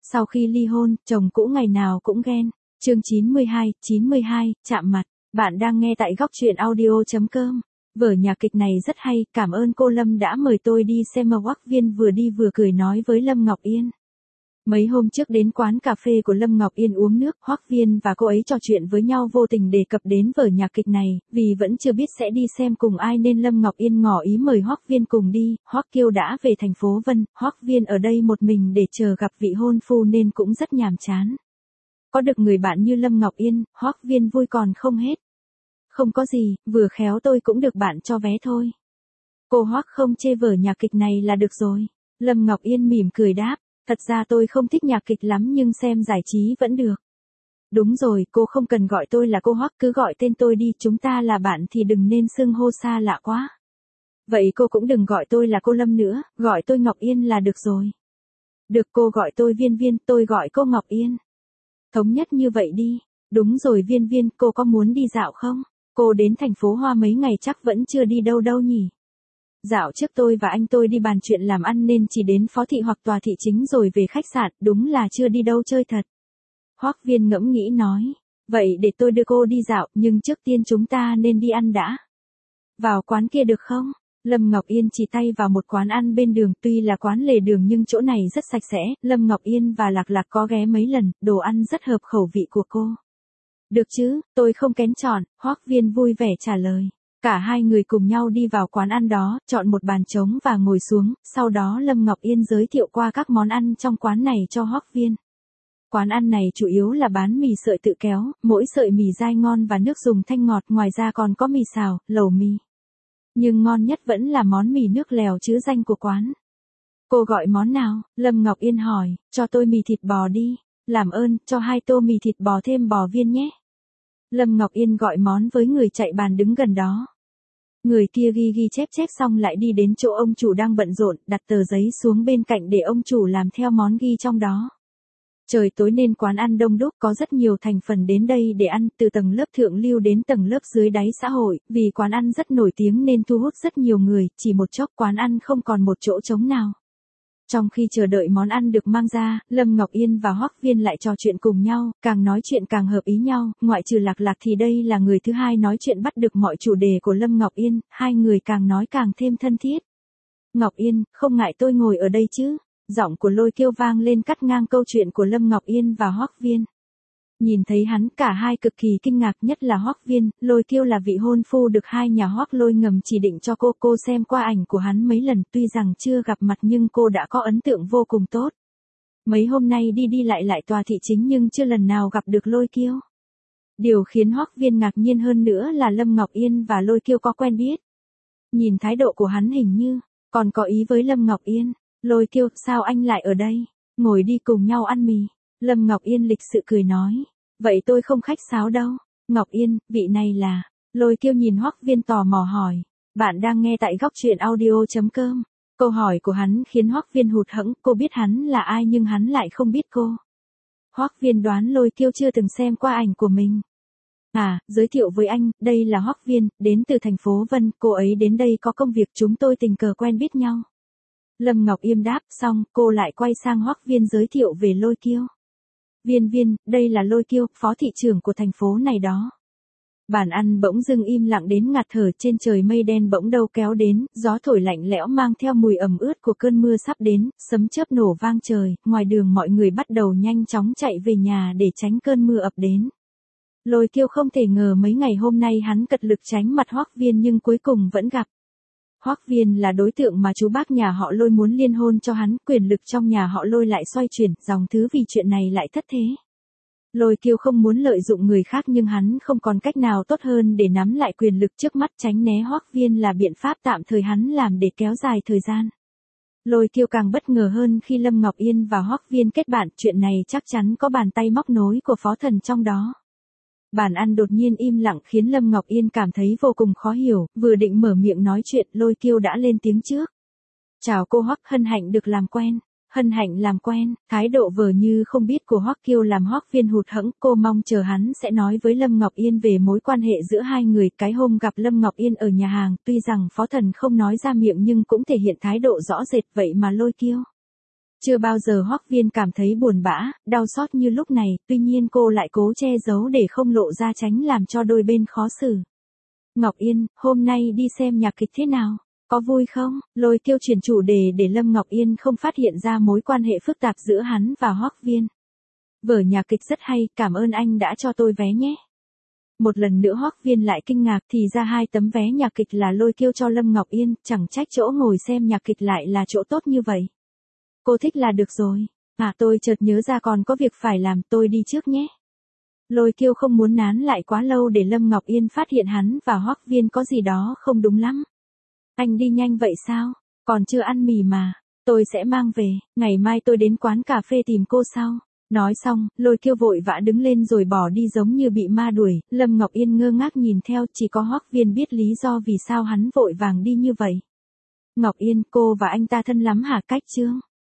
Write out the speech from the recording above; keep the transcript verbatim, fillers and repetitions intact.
Sau khi ly hôn, chồng cũ ngày nào cũng ghen. Chương chín mươi hai, chín mươi hai, chạm mặt. Bạn đang nghe tại góc truyện audio chấm com. Vở nhạc kịch này rất hay, cảm ơn cô Lâm đã mời tôi đi xem. Hoắc Viên vừa đi vừa cười nói với Lâm Ngọc Yên. Mấy hôm trước đến quán cà phê của Lâm Ngọc Yên uống nước, Hoắc Viên và cô ấy trò chuyện với nhau vô tình đề cập đến vở nhạc kịch này, vì vẫn chưa biết sẽ đi xem cùng ai nên Lâm Ngọc Yên ngỏ ý mời Hoắc Viên cùng đi. Hoắc Kiêu đã về thành phố Vân, Hoắc Viên ở đây một mình để chờ gặp vị hôn phu nên cũng rất nhàm chán. Có được người bạn như Lâm Ngọc Yên, Hoắc Viên vui còn không hết. Không có gì, vừa khéo tôi cũng được bạn cho vé thôi. Cô Hoắc không chê vở nhạc kịch này là được rồi. Lâm Ngọc Yên mỉm cười đáp. Thật ra tôi không thích nhạc kịch lắm nhưng xem giải trí vẫn được. Đúng rồi, cô không cần gọi tôi là cô Hoắc, cứ gọi tên tôi đi, chúng ta là bạn thì đừng nên xưng hô xa lạ quá. Vậy cô cũng đừng gọi tôi là cô Lâm nữa, gọi tôi Ngọc Yên là được rồi. Được, cô gọi tôi Viên Viên, tôi gọi cô Ngọc Yên. Thống nhất như vậy đi. Đúng rồi Viên Viên, cô có muốn đi dạo không? Cô đến thành phố Hoa mấy ngày chắc vẫn chưa đi đâu đâu nhỉ? Dạo trước tôi và anh tôi đi bàn chuyện làm ăn nên chỉ đến phó thị hoặc tòa thị chính rồi về khách sạn, đúng là chưa đi đâu chơi thật. Hoắc Viên ngẫm nghĩ nói, vậy để tôi đưa cô đi dạo, nhưng trước tiên chúng ta nên đi ăn đã. Vào quán kia được không? Lâm Ngọc Yên chỉ tay vào một quán ăn bên đường, tuy là quán lề đường nhưng chỗ này rất sạch sẽ, Lâm Ngọc Yên và Lạc Lạc có ghé mấy lần, đồ ăn rất hợp khẩu vị của cô. Được chứ, tôi không kén chọn, Hoắc Viên vui vẻ trả lời. Cả hai người cùng nhau đi vào quán ăn đó, chọn một bàn trống và ngồi xuống, sau đó Lâm Ngọc Yên giới thiệu qua các món ăn trong quán này cho Hoắc Viên. Quán ăn này chủ yếu là bán mì sợi tự kéo, mỗi sợi mì dai ngon và nước dùng thanh ngọt, ngoài ra còn có mì xào, lẩu mì. Nhưng ngon nhất vẫn là món mì nước lèo chữ danh của quán. Cô gọi món nào? Lâm Ngọc Yên hỏi, cho tôi mì thịt bò đi. Làm ơn, cho hai tô mì thịt bò thêm bò viên nhé. Lâm Ngọc Yên gọi món với người chạy bàn đứng gần đó. Người kia ghi ghi chép chép xong lại đi đến chỗ ông chủ đang bận rộn, đặt tờ giấy xuống bên cạnh để ông chủ làm theo món ghi trong đó. Trời tối nên quán ăn đông đúc, có rất nhiều thành phần đến đây để ăn, từ tầng lớp thượng lưu đến tầng lớp dưới đáy xã hội, vì quán ăn rất nổi tiếng nên thu hút rất nhiều người, chỉ một chốc quán ăn không còn một chỗ trống nào. Trong khi chờ đợi món ăn được mang ra, Lâm Ngọc Yên và Hoắc Viên lại trò chuyện cùng nhau, càng nói chuyện càng hợp ý nhau, ngoại trừ Lạc Lạc thì đây là người thứ hai nói chuyện bắt được mọi chủ đề của Lâm Ngọc Yên, hai người càng nói càng thêm thân thiết. Ngọc Yên, không ngại tôi ngồi ở đây chứ? Giọng của Lôi Kiêu vang lên cắt ngang câu chuyện của Lâm Ngọc Yên và Hoắc Viên. Nhìn thấy hắn, cả hai cực kỳ kinh ngạc, nhất là Hoắc Viên. Lôi Kiêu là vị hôn phu được hai nhà Hoắc Lôi ngầm chỉ định cho cô. Cô xem qua ảnh của hắn mấy lần, tuy rằng chưa gặp mặt nhưng cô đã có ấn tượng vô cùng tốt. Mấy hôm nay đi đi lại lại tòa thị chính nhưng chưa lần nào gặp được Lôi Kiêu. Điều khiến Hoắc Viên ngạc nhiên hơn nữa là Lâm Ngọc Yên và Lôi Kiêu có quen biết. Nhìn thái độ của hắn hình như còn có ý với Lâm Ngọc Yên. Lôi Kiêu, sao anh lại ở đây? Ngồi đi cùng nhau ăn mì. Lâm Ngọc Yên lịch sự cười nói. Vậy tôi không khách sáo đâu. Ngọc Yên, vị này là... Lôi Kiêu nhìn Hoắc Viên tò mò hỏi. Bạn đang nghe tại góc truyện audio chấm com. Câu hỏi của hắn khiến Hoắc Viên hụt hẫng, cô biết hắn là ai nhưng hắn lại không biết cô. Hoắc Viên đoán Lôi Kiêu chưa từng xem qua ảnh của mình. À, giới thiệu với anh, đây là Hoắc Viên, đến từ thành phố Vân, cô ấy đến đây có công việc, chúng tôi tình cờ quen biết nhau. Lâm Ngọc Yên đáp xong, cô lại quay sang Hoắc Viên giới thiệu về Lôi Kiêu. Viên Viên, đây là Lôi Kiêu, phó thị trưởng của thành phố này đó. Bàn ăn bỗng dưng im lặng đến ngạt thở, trên trời mây đen bỗng đâu kéo đến, gió thổi lạnh lẽo mang theo mùi ẩm ướt của cơn mưa sắp đến, sấm chớp nổ vang trời, ngoài đường mọi người bắt đầu nhanh chóng chạy về nhà để tránh cơn mưa ập đến. Lôi Kiêu không thể ngờ mấy ngày hôm nay hắn cật lực tránh mặt Hoắc Viên nhưng cuối cùng vẫn gặp. Hoắc Viên là đối tượng mà chú bác nhà họ Lôi muốn liên hôn cho hắn, quyền lực trong nhà họ Lôi lại xoay chuyển, dòng thứ vì chuyện này lại thất thế. Lôi Kiêu không muốn lợi dụng người khác nhưng hắn không còn cách nào tốt hơn để nắm lại quyền lực trước mắt, tránh né Hoắc Viên là biện pháp tạm thời hắn làm để kéo dài thời gian. Lôi Kiêu càng bất ngờ hơn khi Lâm Ngọc Yên và Hoắc Viên kết bạn, chuyện này chắc chắn có bàn tay móc nối của phó thần trong đó. Bàn ăn đột nhiên im lặng khiến Lâm Ngọc Yên cảm thấy vô cùng khó hiểu, vừa định mở miệng nói chuyện, Lôi Kiêu đã lên tiếng trước. Chào cô Hoắc, hân hạnh được làm quen. Hân hạnh làm quen, thái độ vờ như không biết của Hoắc Kiêu làm Hoắc Viên hụt hẫng, cô mong chờ hắn sẽ nói với Lâm Ngọc Yên về mối quan hệ giữa hai người. Cái hôm gặp Lâm Ngọc Yên ở nhà hàng, tuy rằng phó thần không nói ra miệng nhưng cũng thể hiện thái độ rõ rệt, vậy mà Lôi Kiêu Chưa bao giờ Hoắc Viên cảm thấy buồn bã, đau xót như lúc này, tuy nhiên cô lại cố che giấu để không lộ ra tránh làm cho đôi bên khó xử. Ngọc Yên, hôm nay đi xem nhạc kịch thế nào? Có vui không? Lôi Kiêu chuyển chủ đề để Lâm Ngọc Yên không phát hiện ra mối quan hệ phức tạp giữa hắn và Hoắc Viên. Vở nhạc kịch rất hay, cảm ơn anh đã cho tôi vé nhé. Một lần nữa Hoắc Viên lại kinh ngạc thì ra hai tấm vé nhạc kịch là Lôi Kiêu cho Lâm Ngọc Yên, chẳng trách chỗ ngồi xem nhạc kịch lại là chỗ tốt như vậy. Cô thích là được rồi. À tôi chợt nhớ ra còn có việc phải làm, tôi đi trước nhé. Lôi Kiêu không muốn nán lại quá lâu để Lâm Ngọc Yên phát hiện hắn và Hoắc Viên có gì đó không đúng lắm. Anh đi nhanh vậy sao? Còn chưa ăn mì mà. Tôi sẽ mang về, ngày mai tôi đến quán cà phê tìm cô sau. Nói xong, Lôi Kiêu vội vã đứng lên rồi bỏ đi giống như bị ma đuổi. Lâm Ngọc Yên ngơ ngác nhìn theo, chỉ có Hoắc Viên biết lý do vì sao hắn vội vàng đi như vậy. Ngọc Yên, cô và anh ta thân lắm hả? Cách Trương?